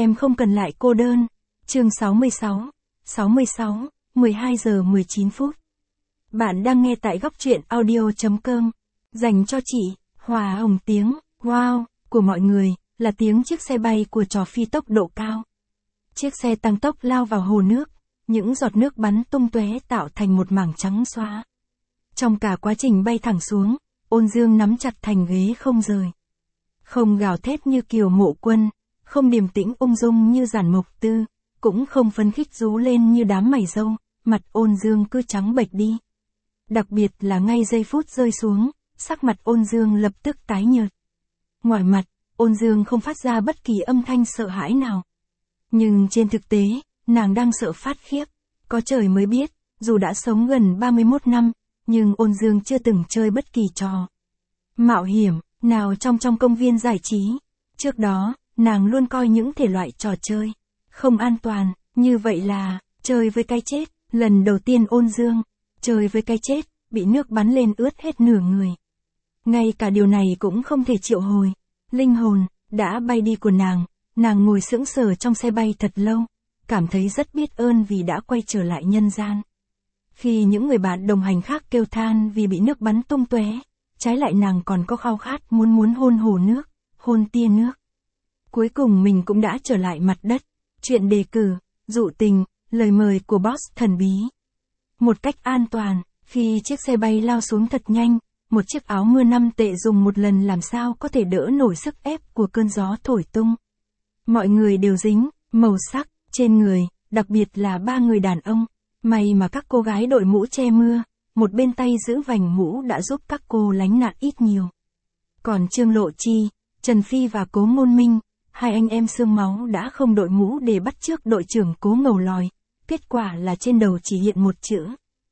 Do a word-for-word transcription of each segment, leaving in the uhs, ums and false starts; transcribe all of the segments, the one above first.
Em không cần lại cô đơn. Chương sáu mươi sáu. sáu mươi sáu, mười hai giờ mười chín phút. Bạn đang nghe tại góc truyện audio chấm com. Dành cho chị, Hòa Hồng. Tiếng wow của mọi người là tiếng chiếc xe bay của trò phi tốc độ cao. Chiếc xe tăng tốc lao vào hồ nước, những giọt nước bắn tung tóe tạo thành một mảng trắng xóa. Trong cả quá trình bay thẳng xuống, Ôn Dương nắm chặt thành ghế không rời. Không gào thét như Kiều Mộ Quân, không điềm tĩnh ung dung như Giản Mộc Tư, cũng không phấn khích rú lên như đám mày râu, mặt Ôn Dương cứ trắng bệch đi. Đặc biệt là ngay giây phút rơi xuống, sắc mặt Ôn Dương lập tức tái nhợt. Ngoài mặt, Ôn Dương không phát ra bất kỳ âm thanh sợ hãi nào. Nhưng trên thực tế, nàng đang sợ phát khiếp. Có trời mới biết, dù đã sống gần ba mươi mốt năm, nhưng Ôn Dương chưa từng chơi bất kỳ trò mạo hiểm nào trong trong công viên giải trí. Trước đó, nàng luôn coi những thể loại trò chơi không an toàn, như vậy là chơi với cái chết. Lần đầu tiên Ôn Dương chơi với cái chết, bị nước bắn lên ướt hết nửa người. Ngay cả điều này cũng không thể triệu hồi linh hồn đã bay đi của nàng. Nàng ngồi sững sờ trong xe bay thật lâu, cảm thấy rất biết ơn vì đã quay trở lại nhân gian. Khi những người bạn đồng hành khác kêu than vì bị nước bắn tung tóe, trái lại nàng còn có khao khát muốn muốn hôn hồ nước, hôn tia nước. Cuối cùng mình cũng đã trở lại mặt đất. Chuyện đề cử, dụ tình, lời mời của boss thần bí. Một cách an toàn, khi chiếc xe bay lao xuống thật nhanh, một chiếc áo mưa năm tệ dùng một lần làm sao có thể đỡ nổi sức ép của cơn gió thổi tung. Mọi người đều dính màu sắc trên người, đặc biệt là ba người đàn ông. May mà các cô gái đội mũ che mưa, một bên tay giữ vành mũ đã giúp các cô lánh nạn ít nhiều. Còn Trương Lộ Chi, Trần Phi và Cố Ngôn Minh, hai anh em xương máu đã không đội mũ để bắt chước đội trưởng Cố Ngầu Lòi, kết quả là trên đầu chỉ hiện một chữ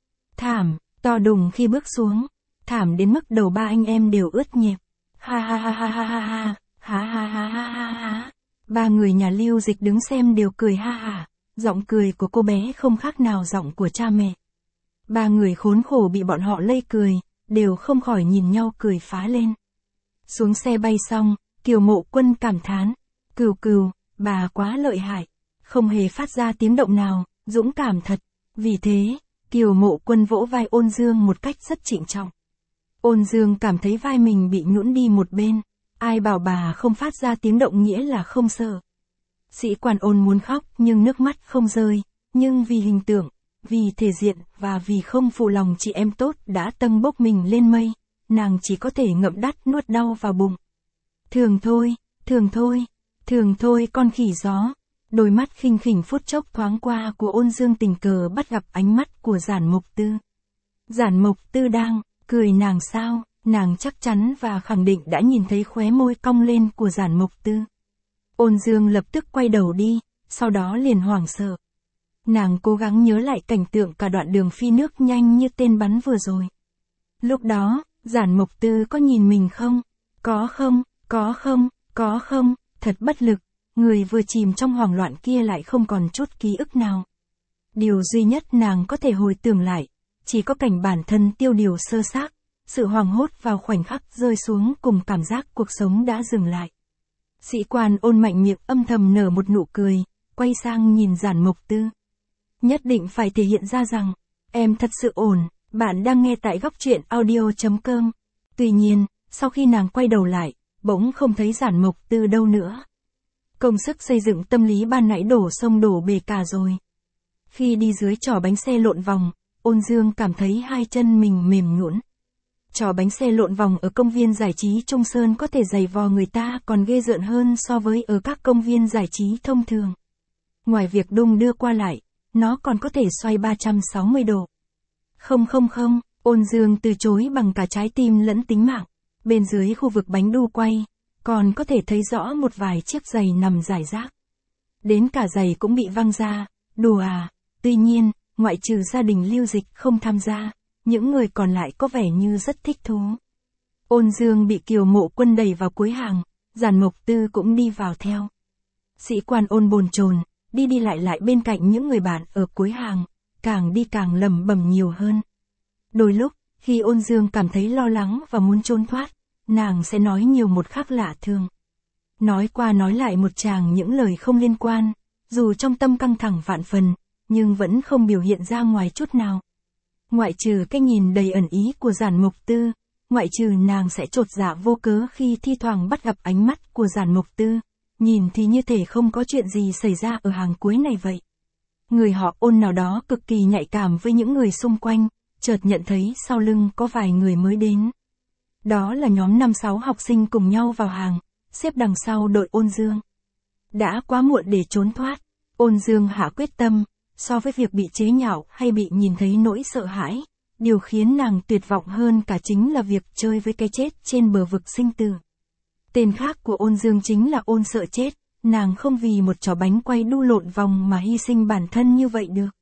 thảm, to đùng khi bước xuống, thảm đến mức đầu ba anh em đều ướt nhẹp. Ha ha ha ha ha ha ha, ha ha ha ha ha ha. Ba người nhà Lưu Dịch đứng xem đều cười ha hả, giọng cười của cô bé không khác nào giọng của cha mẹ. Ba người khốn khổ bị bọn họ lây cười, đều không khỏi nhìn nhau cười phá lên. Xuống xe bay xong, Kiều Mộ Quân cảm thán, Cừu Cừu, bà quá lợi hại, không hề phát ra tiếng động nào, dũng cảm thật. Vì thế, Kiều Mộ Quân vỗ vai Ôn Dương một cách rất trịnh trọng. Ôn Dương cảm thấy vai mình bị nhũn đi một bên. Ai bảo bà không phát ra tiếng động nghĩa là không sợ. Sĩ quan Ôn muốn khóc nhưng nước mắt không rơi, nhưng vì hình tượng, vì thể diện và vì không phụ lòng chị em tốt đã tâng bốc mình lên mây, nàng chỉ có thể ngậm đắt nuốt đau vào bụng. Thường thôi, thường thôi, thường thôi con khỉ gió. Đôi mắt khinh khỉnh phút chốc thoáng qua của Ôn Dương tình cờ bắt gặp ánh mắt của Giản Mộc Tư. Giản Mộc Tư đang cười nàng sao? Nàng chắc chắn và khẳng định đã nhìn thấy khóe môi cong lên của Giản Mộc Tư. Ôn Dương lập tức quay đầu đi, sau đó liền hoảng sợ. Nàng cố gắng nhớ lại cảnh tượng cả đoạn đường phi nước nhanh như tên bắn vừa rồi. Lúc đó, Giản Mộc Tư có nhìn mình không? Có không, có không, có không, thật bất lực, người vừa chìm trong hoảng loạn kia lại không còn chút ký ức nào. Điều duy nhất nàng có thể hồi tưởng lại, chỉ có cảnh bản thân tiêu điều sơ xác. Sự hoảng hốt vào khoảnh khắc rơi xuống cùng cảm giác cuộc sống đã dừng lại. Sĩ quan Ôn mạnh miệng âm thầm nở một nụ cười, quay sang nhìn Giản Mộc Tư. Nhất định phải thể hiện ra rằng, em thật sự ổn, bạn đang nghe tại góc truyện audio chấm com. Tuy nhiên, sau khi nàng quay đầu lại, bỗng không thấy Giản Mộc Tư đâu nữa. Công sức xây dựng tâm lý ban nãy đổ sông đổ bể cả rồi. Khi đi dưới trò bánh xe lộn vòng, Ôn Dương cảm thấy hai chân mình mềm nhũn. Trò bánh xe lộn vòng ở công viên giải trí Trung Sơn có thể giày vò người ta còn ghê rợn hơn so với ở các công viên giải trí thông thường. Ngoài việc đung đưa qua lại, nó còn có thể xoay ba trăm sáu mươi độ. Không không không, Ôn Dương từ chối bằng cả trái tim lẫn tính mạng. Bên dưới khu vực bánh đu quay, còn có thể thấy rõ một vài chiếc giày nằm rải rác. Đến cả giày cũng bị văng ra, đùa à. Tuy nhiên, ngoại trừ gia đình Lưu Dịch không tham gia, những người còn lại có vẻ như rất thích thú. Ôn Dương bị Kiều Mộ Quân đẩy vào cuối hàng, Giản Mộc Tư cũng đi vào theo. Sĩ quan Ôn bồn chồn, đi đi lại lại bên cạnh những người bạn ở cuối hàng, càng đi càng lẩm bẩm nhiều hơn. Đôi lúc, khi Ôn Dương cảm thấy lo lắng và muốn trốn thoát, nàng sẽ nói nhiều một khác lạ thường. nói qua nói lại một tràng những lời không liên quan, dù trong tâm căng thẳng vạn phần, nhưng vẫn không biểu hiện ra ngoài chút nào. Ngoại trừ cái nhìn đầy ẩn ý của Giản Mục Tư, ngoại trừ nàng sẽ chột dạ vô cớ khi thi thoảng bắt gặp ánh mắt của Giản Mục Tư, nhìn thì như thể không có chuyện gì xảy ra ở hàng cuối này vậy. Người họ Ôn nào đó cực kỳ nhạy cảm với những người xung quanh, chợt nhận thấy sau lưng có vài người mới đến. Đó là nhóm năm sáu học sinh cùng nhau vào hàng, xếp đằng sau đội Ôn Dương. Đã quá muộn để trốn thoát, Ôn Dương hạ quyết tâm, so với việc bị chế nhạo hay bị nhìn thấy nỗi sợ hãi, điều khiến nàng tuyệt vọng hơn cả chính là việc chơi với cái chết trên bờ vực sinh tử. Tên khác của Ôn Dương chính là Ôn Sợ Chết, nàng không vì một chó bánh quay đu lộn vòng mà hy sinh bản thân như vậy được.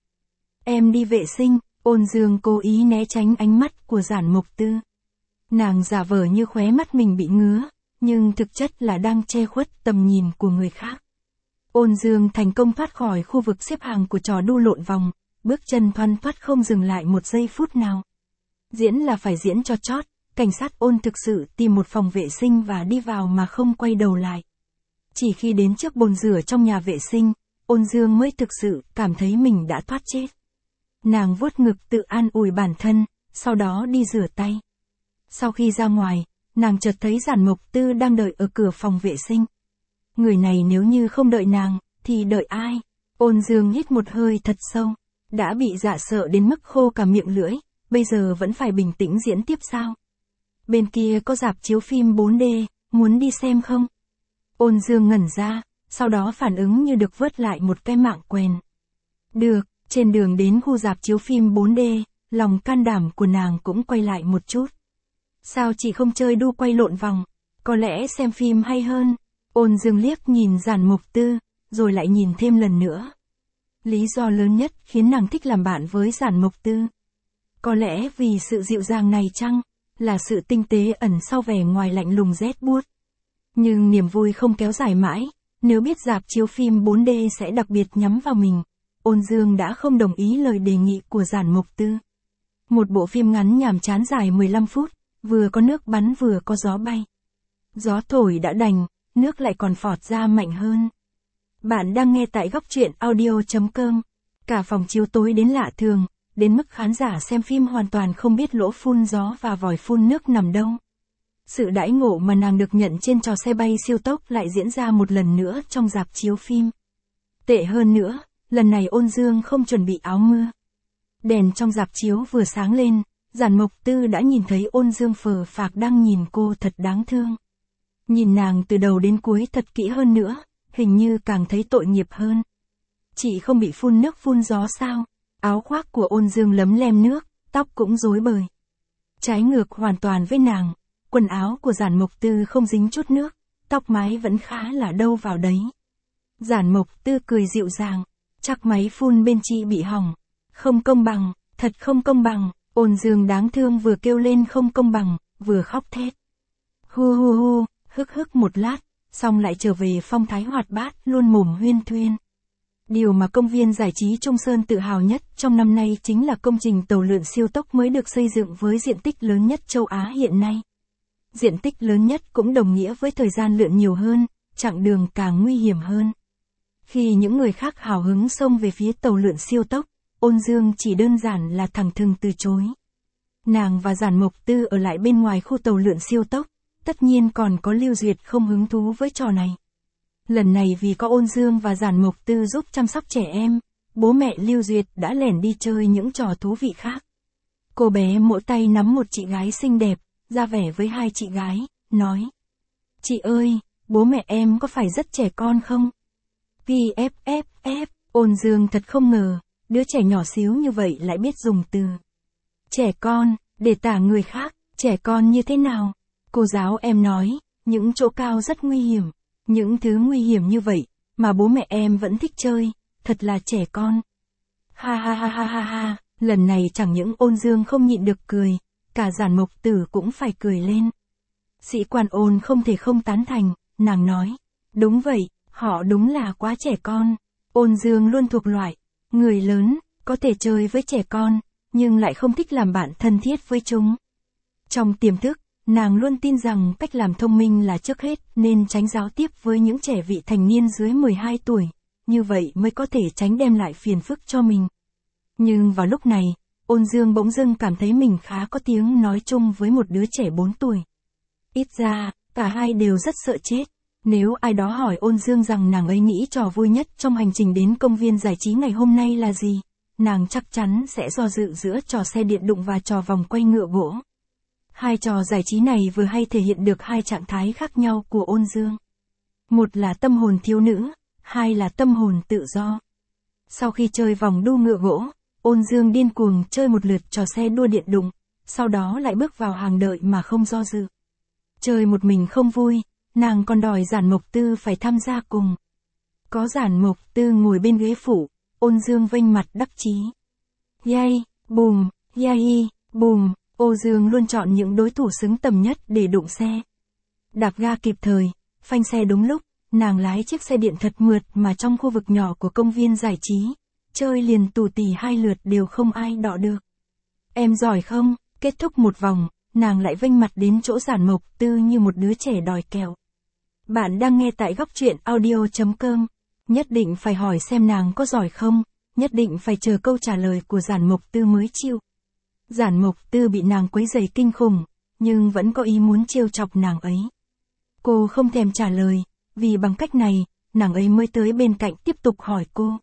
Em đi vệ sinh, Ôn Dương cố ý né tránh ánh mắt của Giản Mục Tư. Nàng giả vờ như khóe mắt mình bị ngứa, nhưng thực chất là đang che khuất tầm nhìn của người khác. Ôn Dương thành công thoát khỏi khu vực xếp hàng của trò đu lộn vòng, bước chân thoăn thoắt không dừng lại một giây phút nào. Diễn là phải diễn cho chót, cảnh sát Ôn thực sự tìm một phòng vệ sinh và đi vào mà không quay đầu lại. Chỉ khi đến trước bồn rửa trong nhà vệ sinh, Ôn Dương mới thực sự cảm thấy mình đã thoát chết. Nàng vuốt ngực tự an ủi bản thân, sau đó đi rửa tay. Sau khi ra ngoài, nàng chợt thấy Giản Mục Tư đang đợi ở cửa phòng vệ sinh. Người này nếu như không đợi nàng, thì đợi ai? Ôn Dương hít một hơi thật sâu, đã bị dọa sợ đến mức khô cả miệng lưỡi, bây giờ vẫn phải bình tĩnh diễn tiếp sao? Bên kia có rạp chiếu phim bốn D, muốn đi xem không? Ôn Dương ngẩn ra, sau đó phản ứng như được vớt lại một cái mạng quèn. Được, trên đường đến khu rạp chiếu phim bốn D, lòng can đảm của nàng cũng quay lại một chút. Sao chị không chơi đu quay lộn vòng? Có lẽ xem phim hay hơn. Ôn Dương liếc nhìn Giản Mục Tư, rồi lại nhìn thêm lần nữa. Lý do lớn nhất khiến nàng thích làm bạn với Giản Mục Tư. Có lẽ vì sự dịu dàng này chăng, là sự tinh tế ẩn sau vẻ ngoài lạnh lùng rét buốt. Nhưng niềm vui không kéo dài mãi, nếu biết rạp chiếu phim bốn D sẽ đặc biệt nhắm vào mình, Ôn Dương đã không đồng ý lời đề nghị của Giản Mục Tư. Một bộ phim ngắn nhàm chán dài mười lăm phút, vừa có nước bắn vừa có gió bay. Gió thổi đã đành, nước lại còn phọt ra mạnh hơn. Bạn đang nghe tại góc truyện audio chấm com. Cả phòng chiếu tối đến lạ thường, đến mức khán giả xem phim hoàn toàn không biết lỗ phun gió và vòi phun nước nằm đâu. Sự đãi ngộ mà nàng được nhận trên trò xe bay siêu tốc lại diễn ra một lần nữa trong rạp chiếu phim. Tệ hơn nữa, lần này Ôn Dương không chuẩn bị áo mưa. Đèn trong rạp chiếu vừa sáng lên, Giản Mục Tư đã nhìn thấy Ôn Dương phờ phạc đang nhìn cô thật đáng thương. Nhìn nàng từ đầu đến cuối thật kỹ hơn nữa, hình như càng thấy tội nghiệp hơn. Chị không bị phun nước phun gió sao? Áo khoác của Ôn Dương lấm lem nước, tóc cũng rối bời. Trái ngược hoàn toàn với nàng, quần áo của Giản Mục Tư không dính chút nước, tóc mái vẫn khá là đâu vào đấy. Giản Mục Tư cười dịu dàng, chắc máy phun bên chị bị hỏng. Không công bằng, thật không công bằng. Ôn Dương đáng thương vừa kêu lên không công bằng, vừa khóc thét. Hu hu hu, hức hức một lát, xong lại trở về phong thái hoạt bát, luôn mồm huyên thuyên. Điều mà công viên giải trí Trung Sơn tự hào nhất trong năm nay chính là công trình tàu lượn siêu tốc mới được xây dựng với diện tích lớn nhất châu Á hiện nay. Diện tích lớn nhất cũng đồng nghĩa với thời gian lượn nhiều hơn, chặng đường càng nguy hiểm hơn. Khi những người khác hào hứng xông về phía tàu lượn siêu tốc, Ôn Dương chỉ đơn giản là thẳng thừng từ chối. Nàng và Giản Mục Tư ở lại bên ngoài khu tàu lượn siêu tốc, tất nhiên còn có Lưu Duyệt không hứng thú với trò này. Lần này vì có Ôn Dương và Giản Mục Tư giúp chăm sóc trẻ em, bố mẹ Lưu Duyệt đã lẻn đi chơi những trò thú vị khác. Cô bé mỗi tay nắm một chị gái xinh đẹp, ra vẻ với hai chị gái, nói. Chị ơi, bố mẹ em có phải rất trẻ con không? pê ép ép ép, Ôn Dương thật không ngờ, đứa trẻ nhỏ xíu như vậy lại biết dùng từ. Trẻ con, để tả người khác, trẻ con như thế nào? Cô giáo em nói, những chỗ cao rất nguy hiểm. Những thứ nguy hiểm như vậy, mà bố mẹ em vẫn thích chơi, thật là trẻ con. Ha ha ha ha ha ha, lần này chẳng những Ôn Dương không nhịn được cười, cả Giản Mục Tử cũng phải cười lên. Sĩ quan Ôn không thể không tán thành, nàng nói. Đúng vậy, họ đúng là quá trẻ con. Ôn Dương luôn thuộc loại, người lớn, có thể chơi với trẻ con, nhưng lại không thích làm bạn thân thiết với chúng. Trong tiềm thức, Nàng luôn tin rằng cách làm thông minh là trước hết, nên tránh giao tiếp với những trẻ vị thành niên dưới mười hai tuổi, như vậy mới có thể tránh đem lại phiền phức cho mình. Nhưng vào lúc này, Ôn Dương bỗng dưng cảm thấy mình khá có tiếng nói chung với một đứa trẻ bốn tuổi. Ít ra, cả hai đều rất sợ chết. Nếu ai đó hỏi Ôn Dương rằng nàng ấy nghĩ trò vui nhất trong hành trình đến công viên giải trí ngày hôm nay là gì, nàng chắc chắn sẽ do dự giữa trò xe điện đụng và trò vòng quay ngựa gỗ. Hai trò giải trí này vừa hay thể hiện được hai trạng thái khác nhau của Ôn Dương. Một là tâm hồn thiếu nữ, hai là tâm hồn tự do. Sau khi chơi vòng đu ngựa gỗ, Ôn Dương điên cuồng chơi một lượt trò xe đua điện đụng, sau đó lại bước vào hàng đợi mà không do dự. Chơi một mình không vui, nàng còn đòi Giản Mộc Tư phải tham gia cùng. Có Giản Mộc Tư ngồi bên ghế phụ, Ôn Dương vênh mặt đắc chí. Yay, bùm, yay, bùm, Ôn Dương luôn chọn những đối thủ xứng tầm nhất để đụng xe. Đạp ga kịp thời, phanh xe đúng lúc, nàng lái chiếc xe điện thật mượt mà trong khu vực nhỏ của công viên giải trí, chơi liền tù tì hai lượt đều không ai đọ được. Em giỏi không? Kết thúc một vòng, nàng lại vênh mặt đến chỗ Giản Mộc Tư như một đứa trẻ đòi kẹo. Bạn đang nghe tại góc truyện audio chấm com. Nhất định phải hỏi xem nàng có giỏi không, nhất định phải chờ câu trả lời của Giản Mộc Tư mới chịu. Giản Mộc Tư bị nàng quấy rầy kinh khủng, nhưng vẫn có ý muốn trêu chọc nàng ấy. Cô không thèm trả lời, vì bằng cách này, nàng ấy mới tới bên cạnh tiếp tục hỏi cô.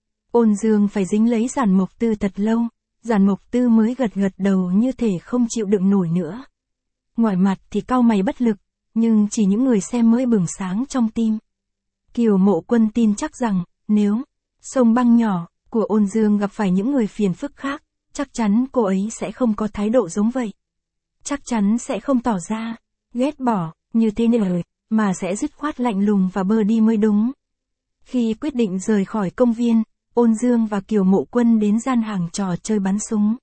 Ôn Dương phải dính lấy Giản Mộc Tư thật lâu, Giản Mộc Tư mới gật gật đầu như thể không chịu đựng nổi nữa. Ngoài mặt thì cau mày bất lực, nhưng chỉ những người xem mới bừng sáng trong tim. Kiều Mộ Quân tin chắc rằng, nếu sông băng nhỏ của Ôn Dương gặp phải những người phiền phức khác, chắc chắn cô ấy sẽ không có thái độ giống vậy. Chắc chắn sẽ không tỏ ra ghét bỏ như thế này, mà sẽ dứt khoát lạnh lùng và bơ đi mới đúng. Khi quyết định rời khỏi công viên, Ôn Dương và Kiều Mộ Quân đến gian hàng trò chơi bắn súng.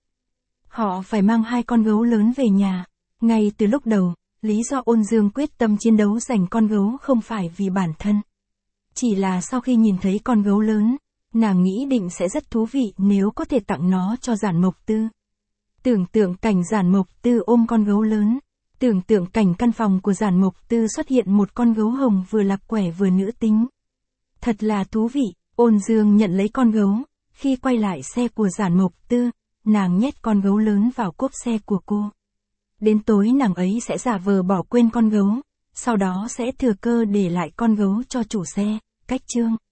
Họ phải mang hai con gấu lớn về nhà. Ngay từ lúc đầu, lý do Ôn Dương quyết tâm chiến đấu giành con gấu không phải vì bản thân. Chỉ là sau khi nhìn thấy con gấu lớn, nàng nghĩ định sẽ rất thú vị nếu có thể tặng nó cho Giản Mộc Tư. Tưởng tượng cảnh Giản Mộc Tư ôm con gấu lớn. Tưởng tượng cảnh căn phòng của Giản Mộc Tư xuất hiện một con gấu hồng vừa lạc quẻ vừa nữ tính. Thật là thú vị. Ôn Dương nhận lấy con gấu, khi quay lại xe của Giản Mộc Tư, nàng nhét con gấu lớn vào cốp xe của cô. Đến tối nàng ấy sẽ giả vờ bỏ quên con gấu, sau đó sẽ thừa cơ để lại con gấu cho chủ xe, cách chương.